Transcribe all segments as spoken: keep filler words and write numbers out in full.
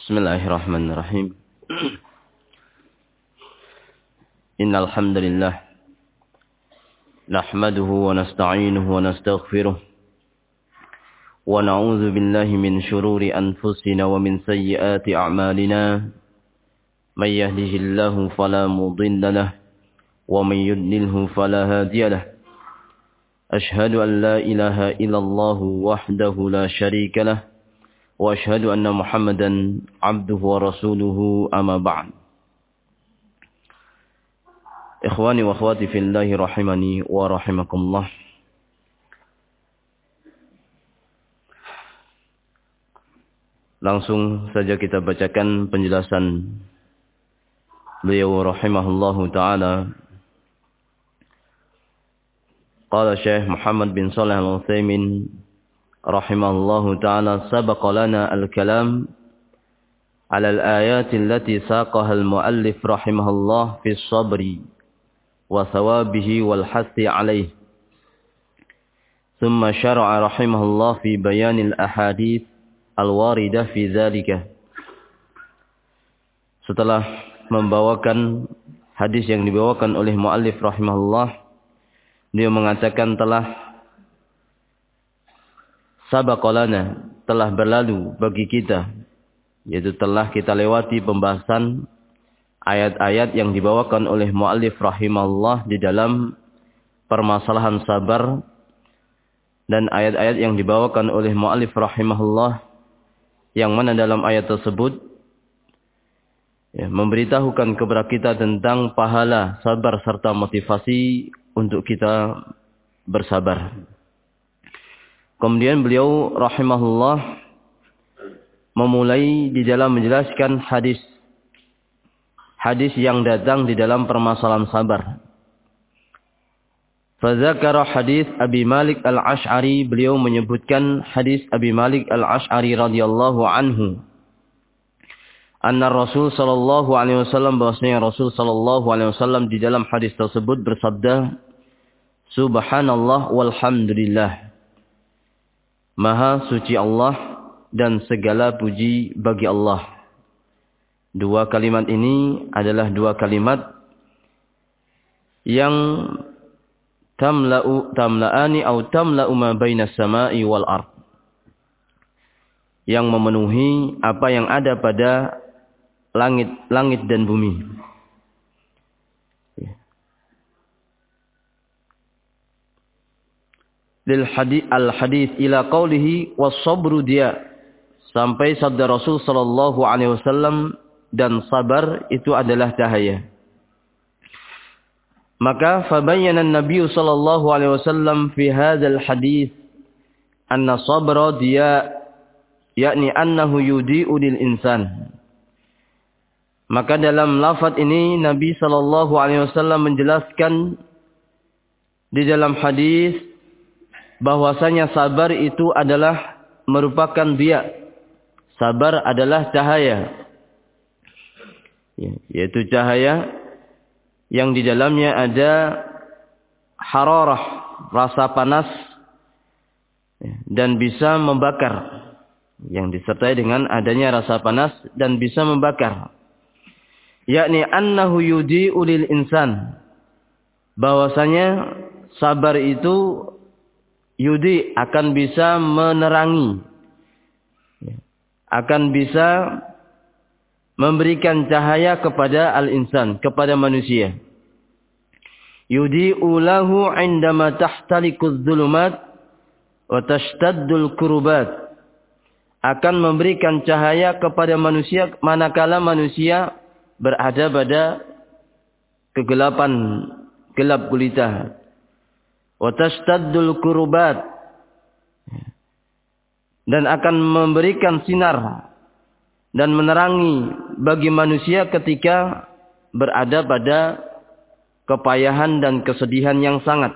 Bismillahirrahmanirrahim. Innal hamdalillah nahmaduhu wa nasta'inuhu wa nastaghfiruh wa na'udzu billahi min shururi anfusina wa min sayyiati a'malina. May yahdihillahu fala mudilla lahu wa may yudlilhu fala hadiya lahu. Ashhadu an la ilaha illallah wahdahu la syarika lahu wa ashhadu anna Muhammadan abduhu wa rasuluhu amma ba'd. Ikhwani wa akhwati fillahi rahimani wa rahimakumullah. Langsung saja kita bacakan penjelasan beliau rahimahullahu ta'ala. Qala Syekh Muhammad bin Shalih Al-Utsaimin rahimahullahu ta'ala, sabaqa lana al-kalam ala al-ayati allati saqaha al-muallif rahimahullah fi as-sabri wa thawabihi wal hasi alayhi. Thumma syara'a rahimahullah fi bayan al-ahadith al-waridah fi dhalika. Setelah membawakan hadis yang dibawakan oleh muallif rahimahullah, dia mengatakan telah sabaqalana, telah berlalu bagi kita, yaitu telah kita lewati pembahasan ayat-ayat yang dibawakan oleh muallif rahimahullah di dalam permasalahan sabar, dan ayat-ayat yang dibawakan oleh muallif rahimahullah yang mana dalam ayat tersebut ya, memberitahukan kepada kita tentang pahala sabar serta motivasi untuk kita bersabar. Kemudian beliau rahimahullah memulai di dalam menjelaskan hadis hadis yang datang di dalam permasalahan sabar. Fadzakara hadis Abi Malik Al-Asy'ari, beliau menyebutkan hadis Abi Malik Al-Asy'ari radhiyallahu anhu. Anna Rasul sallallahu alaihi wasallam, bahwasanya Rasul sallallahu alaihi wasallam di dalam hadis tersebut bersabda, Subhanallah walhamdulillah. Maha suci Allah dan segala puji bagi Allah. Dua kalimat ini adalah dua kalimat yang tamla'u tamla'ani atau tamla'u ma baina samai wal ard, yang memenuhi apa yang ada pada langit langit dan bumi. Lil hadis al hadis ila qaulihi was sabru dia, sampai sabda Rasul sallallahu alaihi wasallam, dan sabar itu adalah cahaya. Maka fabayyana an-nabiy sallallahu alaihi wasallam fi hadzal hadis anna sabra dia, yakni annahu yudi'u lil insan. Maka dalam lafaz ini Nabi sallallahu alaihi wasallam menjelaskan di dalam hadis bahwasanya sabar itu adalah merupakan dia. Sabar adalah cahaya, yaitu cahaya yang di dalamnya ada hararah, rasa panas, dan bisa membakar, yang disertai dengan adanya rasa panas dan bisa membakar. Yakni annahu yudi'u lil insan, bahwasanya sabar itu yudi, akan bisa menerangi, akan bisa memberikan cahaya kepada al-insan, kepada manusia. Yudi'u lahu 'indama tahtaliquz zulumat wa tashtaddul kurubat, akan memberikan cahaya kepada manusia manakala manusia berada pada kegelapan, gelap gulita. Wa tashtaddul kurubat, dan akan memberikan sinar dan menerangi bagi manusia ketika berada pada kepayahan dan kesedihan yang sangat.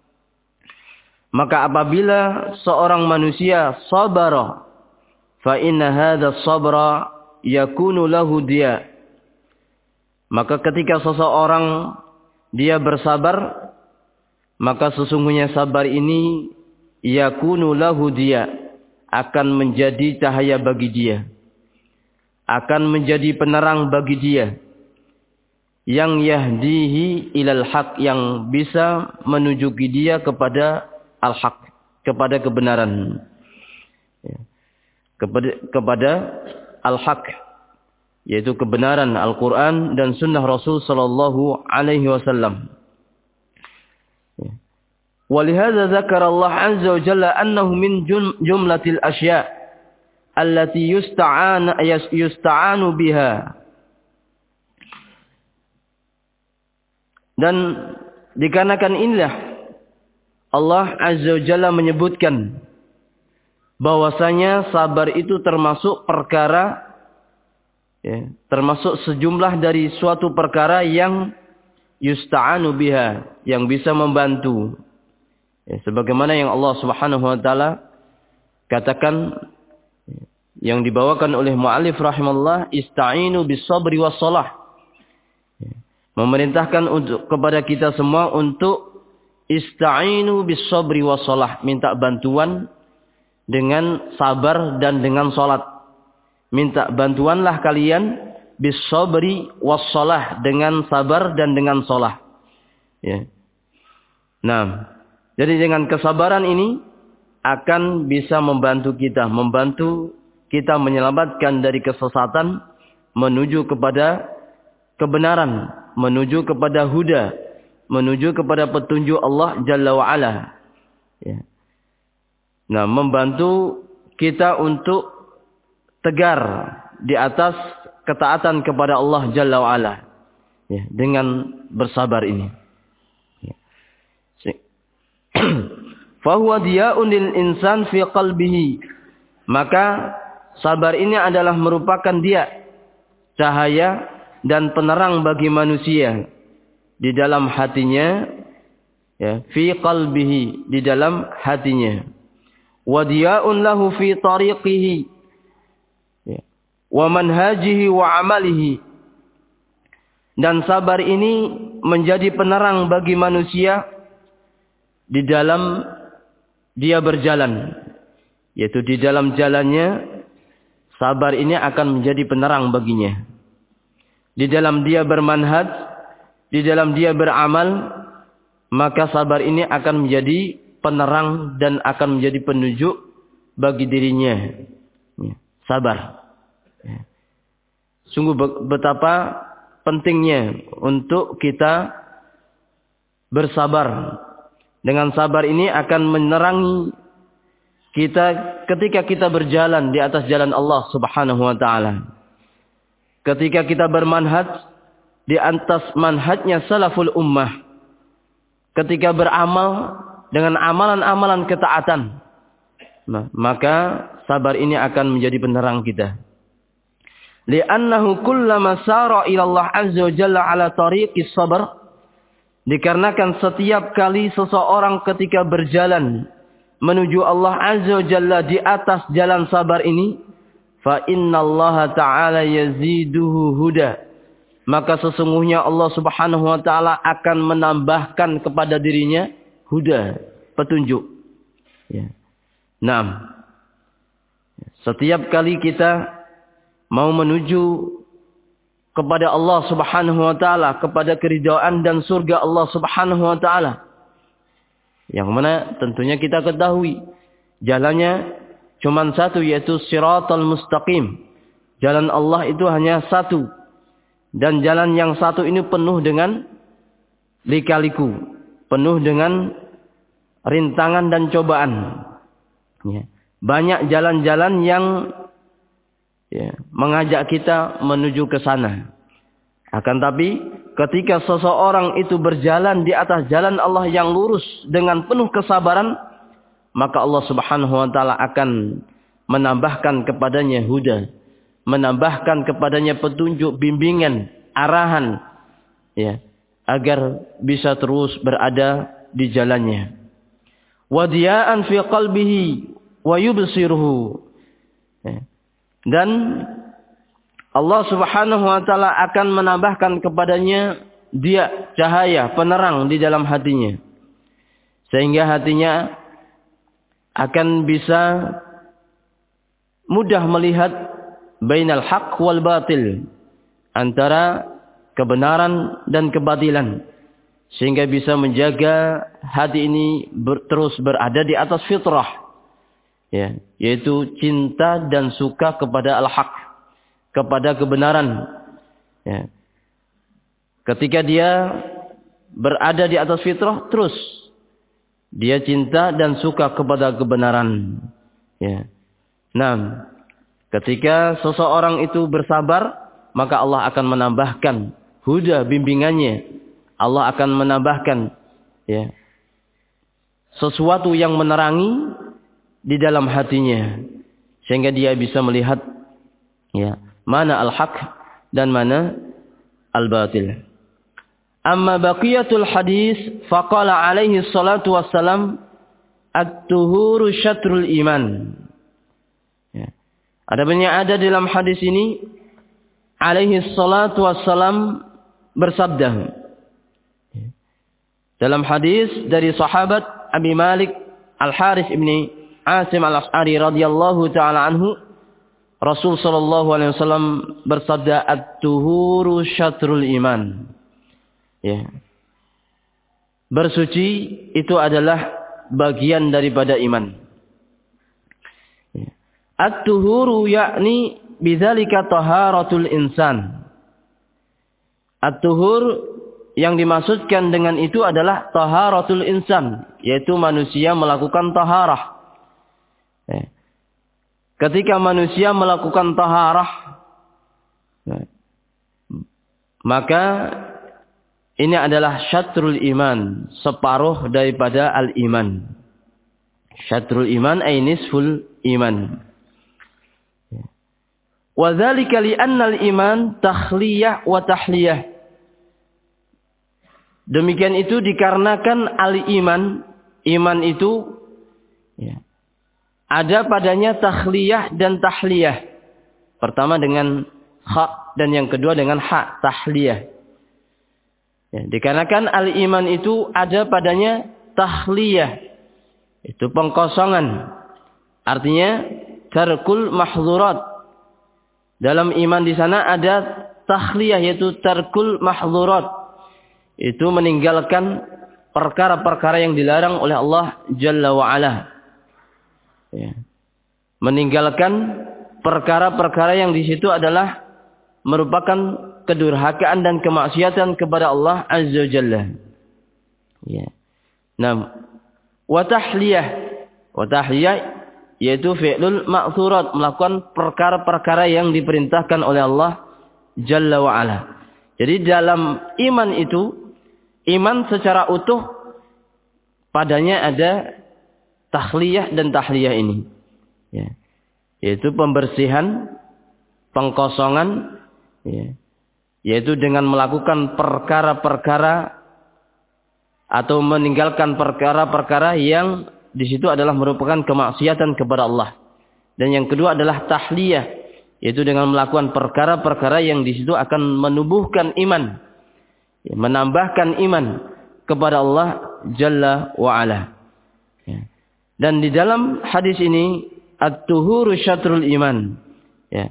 Maka apabila seorang manusia sabara, fa inna hadha sabra yakunu lahu dia, maka ketika seseorang dia bersabar, maka sesungguhnya sabar ini yakunu lahu dia, akan menjadi cahaya bagi dia. akan menjadi penerang bagi dia, yang yahdihi ilal haq, yang bisa menunjuki dia kepada al-haq, kepada kebenaran, ya. kepada kepada al-haq, yaitu kebenaran Al-Quran dan Sunnah Rasul Sallallahu Alaihi Wasallam. Walihada zakar Allah Azza wa Jalla annahu min jumlatil asya' allati yusta'an yusta'anu biha. Dan dikarenakan inilah Allah Azza wa Jalla menyebutkan bahwasanya sabar itu termasuk perkara, ya, termasuk sejumlah dari suatu perkara yang yusta'anu biha, yang bisa membantu. Ya, sebagaimana yang Allah Subhanahu wa taala katakan, yang dibawakan oleh muallif rahimallah, ista'inu bis sabri was shalah. Ya, memerintahkan untuk kepada kita semua untuk ista'inu bis sabri was shalah, minta bantuan dengan sabar dan dengan salat. Minta bantuanlah kalian bis sabri was shalah, dengan sabar dan dengan salat. Ya. Nah, jadi dengan kesabaran ini akan bisa membantu kita, membantu kita menyelamatkan dari kesesatan menuju kepada kebenaran, menuju kepada huda, menuju kepada petunjuk Allah Jalla wa Ala. Ya. Nah, membantu kita untuk tegar di atas ketaatan kepada Allah Jalla wa Ala, ya, dengan bersabar ini. Ya. Fahuwa diya'un lil insan fi qalbihi. Maka sabar ini adalah merupakan dia, cahaya dan penerang bagi manusia di dalam hatinya, ya, fi qalbihi, di dalam hatinya. Wa diya'un lahu fi tariqihi, ya, wa manhajihi wa amalihi. Dan sabar ini menjadi penerang bagi manusia di dalam dia berjalan, yaitu di dalam jalannya. Sabar ini akan menjadi penerang baginya. Di dalam dia bermanhaj, di dalam dia beramal, maka sabar ini akan menjadi penerang dan akan menjadi penunjuk bagi dirinya. Ya, sabar. Ya. Sungguh betapa pentingnya untuk kita bersabar. Dengan sabar ini akan menerangi kita ketika kita berjalan di atas jalan Allah Subhanahu wa taala. Ketika kita bermanhaj di atas manhajnya salaful ummah. Ketika beramal dengan amalan-amalan ketaatan, nah, maka sabar ini akan menjadi penerang kita. Li'annahu kullama sara ila Allah azza wa jalla ala tariqis sabr, dikarenakan setiap kali seseorang ketika berjalan menuju Allah azza wa jalla di atas jalan sabar ini, fa innallaha ta'ala yaziduhu huda, maka sesungguhnya Allah Subhanahu wa taala akan menambahkan kepada dirinya huda, petunjuk. Ya. Nah, setiap kali kita mau menuju kepada Allah Subhanahu wa taala, kepada keridhaan dan surga Allah Subhanahu wa taala, yang mana tentunya kita ketahui jalannya cuma satu, yaitu siratal mustaqim. Jalan Allah itu hanya satu, dan jalan yang satu ini penuh dengan lika-liku, penuh dengan rintangan dan cobaan. Ya. Banyak jalan-jalan yang, ya, mengajak kita menuju ke sana. Akan tapi ketika seseorang itu berjalan di atas jalan Allah yang lurus dengan penuh kesabaran, maka Allah Subhanahu wa taala akan menambahkan kepadanya huda, menambahkan kepadanya petunjuk, bimbingan, arahan, ya, agar bisa terus berada di jalannya. Wadiyaan fi qalbihi wa yubsiruhu. Dan Allah Subhanahu wa taala akan menambahkan kepadanya dia cahaya, penerang di dalam hatinya, sehingga hatinya akan bisa mudah melihat bainal haqq wal batil, antara kebenaran dan kebatilan, sehingga bisa menjaga hati ini ber, terus berada di atas fitrah, ya, yaitu cinta dan suka kepada al-haq, kepada kebenaran, ya. Ketika dia berada di atas fitrah, terus dia cinta dan suka kepada kebenaran, ya. Nah, ketika seseorang itu bersabar, maka Allah akan menambahkan huda bimbingannya. Allah akan menambahkan, ya, sesuatu yang menerangi di dalam hatinya, sehingga dia bisa melihat, ya, mana al-haq dan mana al-batil. Amma baqiyatul hadis, faqala alaihi salatu wassalam, at-tuhuru syatrul iman. Ya. Ada banyak ada dalam hadis ini, alaihi salatu wassalam bersabda. Dalam hadis dari sahabat Abi Malik Al-Harith ibni Asim Al-As'ari radhiyallahu ta'ala anhu, Rasul sallallahu alaihi wasallam bersabda, at-tuhuru syatrul iman. Ya. Bersuci itu adalah bagian daripada iman. Ya. At-tuhuru yakni bidzalika taharatul insan. At-tuhur yang dimaksudkan dengan itu adalah taharatul insan, yaitu manusia melakukan taharah. Ya. Ketika manusia melakukan taharah, ya, maka ini adalah syatrul iman, separuh daripada al-iman. Syatrul iman ay nisful iman. Wa dzalika li anna al-iman takhliyah wa tahliyah. Demikian itu dikarenakan al-iman, iman itu, ya, ada padanya takhliyah dan tahliyah. Pertama dengan kha dan yang kedua dengan ha, tahliyah. Ya, dikarenakan al-iman itu ada padanya tahliyah, itu pengkosongan. Artinya tarkul mahzurat. Dalam iman di sana ada tahliyah, yaitu tarkul mahzurat. Itu meninggalkan perkara-perkara yang dilarang oleh Allah Jalla wa'ala. Ya. Meninggalkan perkara-perkara yang di situ adalah merupakan kedurhakaan dan kemaksiatan kepada Allah Azza wa Jalla. Ya. Nah, wa tahliyah, wa tahliyah yaitu fi'lul ma'thurat, melakukan perkara-perkara yang diperintahkan oleh Allah Jalla wa Ala. Jadi dalam iman itu, iman secara utuh padanya ada takhliyah dan tahliyah ini. Ya. Yaitu pembersihan, pengkosongan, ya, yaitu dengan melakukan perkara-perkara atau meninggalkan perkara-perkara yang di situ adalah merupakan kemaksiatan kepada Allah. Dan yang kedua adalah tahliyah, yaitu dengan melakukan perkara-perkara yang di situ akan menumbuhkan iman, ya, menambahkan iman kepada Allah Jalla wa Ala. Ya. Dan di dalam hadis ini, at-tuhuru syatrul iman. Ya.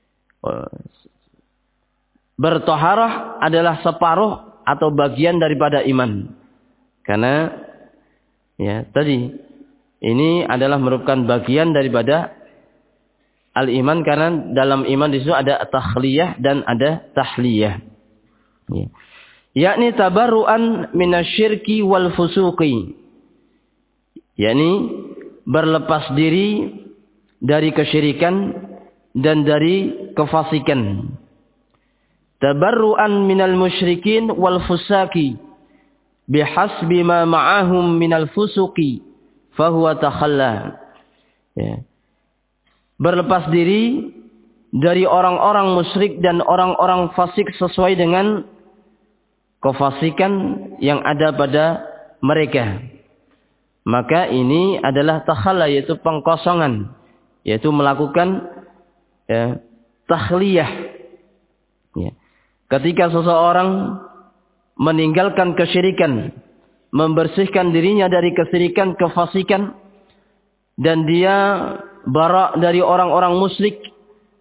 Bertoharah adalah separuh atau bagian daripada iman. Karena, ya, tadi ini adalah merupakan bagian daripada al-iman, karena dalam iman di situ ada takhliyah dan ada tahliyah. Ya. Yakni tabarruan minasyirki wal fusuqi. Yakni berlepas diri dari kesyirikan dan dari kefasikan. Tabarruan minal musyrikin wal fusaki bihasbi ma ma'ahum minal fusuki fahuwa takhalla. Ya. Berlepas diri dari orang-orang musyrik dan orang-orang fasik sesuai dengan kefasikan yang ada pada mereka. Maka ini adalah takhalla, yaitu pengkosongan, yaitu melakukan, ya, takhliyah. Ya. Ketika seseorang meninggalkan kesyirikan, membersihkan dirinya dari kesyirikan, kefasikan, dan dia bara dari orang-orang musyrik,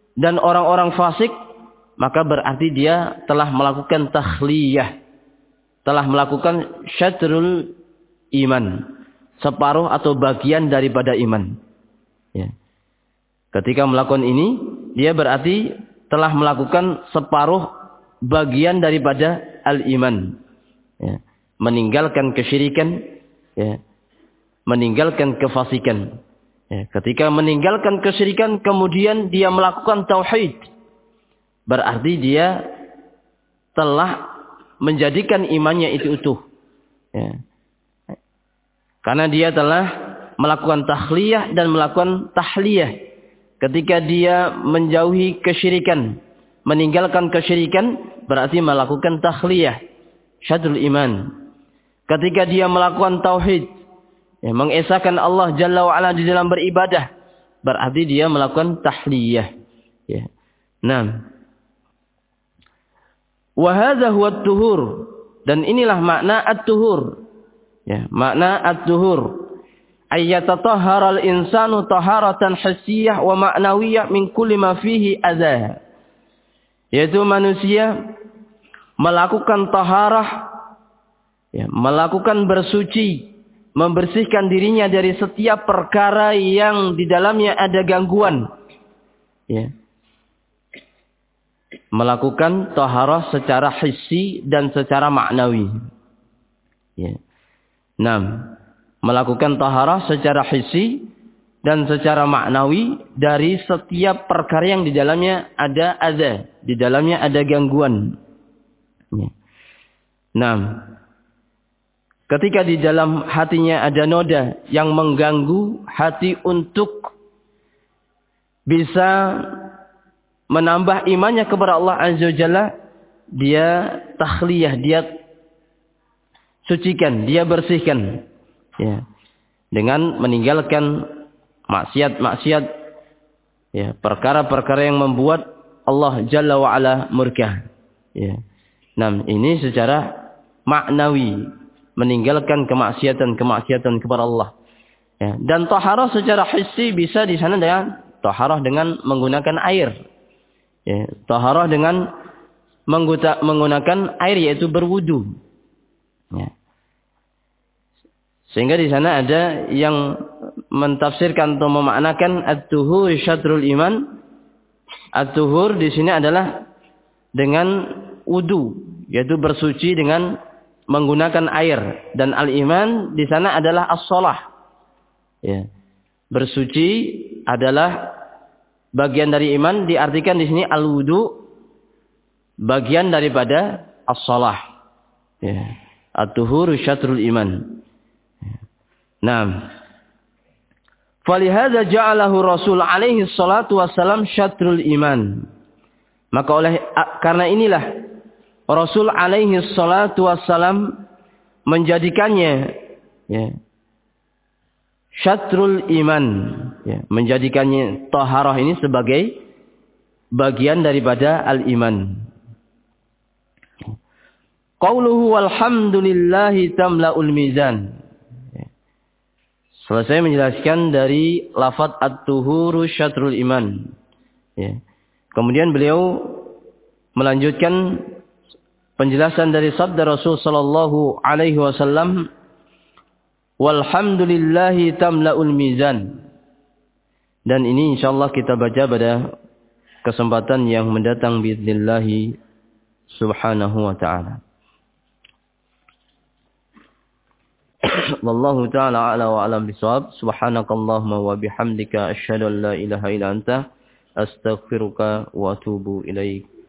dan orang-orang fasik, maka berarti dia telah melakukan takhliyah, telah melakukan syatrul iman, separuh atau bagian daripada iman. Ya. Ketika melakukan ini, dia berarti telah melakukan separuh bagian daripada al-iman. Ya. Meninggalkan kesyirikan, ya. Meninggalkan kefasikan. Ya. Ketika meninggalkan kesyirikan, kemudian dia melakukan tauhid, berarti dia telah menjadikan imannya itu utuh. Ya. Karena dia telah melakukan takhliyah dan melakukan tahliyah. Ketika dia menjauhi kesyirikan, meninggalkan kesyirikan, berarti melakukan takhliyah, syadrul iman. Ketika dia melakukan tauhid, ya, mengesahkan Allah Jalla wa'ala di dalam beribadah, berarti dia melakukan tahliyah. Ya. Nah, wa hadza huwa at-tuhur, dan inilah makna at-tuhur. Ya, makna at-tuhur ayyatatahhara al-insanu taharatan hissiyah wa ma'nawiyah min kulli ma fihi adza. Yaitu manusia melakukan taharah, ya, melakukan bersuci, membersihkan dirinya dari setiap perkara yang di dalamnya ada gangguan. Ya. Melakukan taharah secara hissi dan secara maknawi. Ya. Nah, melakukan taharah secara hissi dan secara maknawi dari setiap perkara yang di dalamnya ada adza, di dalamnya ada gangguan. Ya. Nah, ketika di dalam hatinya ada noda yang mengganggu hati untuk bisa menambah imannya kepada Allah Azza wa Jalla, dia takhliyah, dia sucikan, dia bersihkan, ya, dengan meninggalkan maksiat-maksiat, ya, perkara-perkara yang membuat Allah Jalla wa Ala murka. Ya. Nah, ini secara maknawi, meninggalkan kemaksiatan-kemaksiatan kepada Allah. Ya. Dan taharah secara hissi bisa di sana dengan taharah dengan menggunakan air. Ya. Taharah dengan menggunakan air, yaitu berwudu. Ya. Sehingga di sana ada yang mentafsirkan atau memaknakan at-tuhur syatrul iman. At-tuhur di sini adalah dengan wudu, yaitu bersuci dengan menggunakan air, dan al-iman di sana adalah as-shalah. Ya. Bersuci adalah bagian dari iman, diartikan di sini al-wudu bagian daripada as-shalah. Ya. At-tuhur syatrul iman. Nah, falihadza ja'alahu Rasul alaihi salatu wassalam syatrul iman. Maka oleh karena inilah Rasul alaihi salatu wassalam menjadikannya, ya, syatrul iman, ya, menjadikannya taharah ini sebagai bagian daripada al-iman. Qauluhu walhamdulillahi tamla'ul mizan. Selesai menjelaskan dari lafaz at-tuhuru syatrul iman. Ya. Kemudian beliau melanjutkan penjelasan dari sabda Rasul sallallahu alaihi wasallam, walhamdulillahi tamla'ul mizan. Dan ini insyaallah kita baca pada kesempatan yang mendatang biidznillah subhanahu wa ta'ala. Wallahu ta'ala a'la wa a'lam bishawab. Subhanakallahumma wa bihamdika asyhadu an la ilaha illa anta astaghfiruka wa atubu ilaik.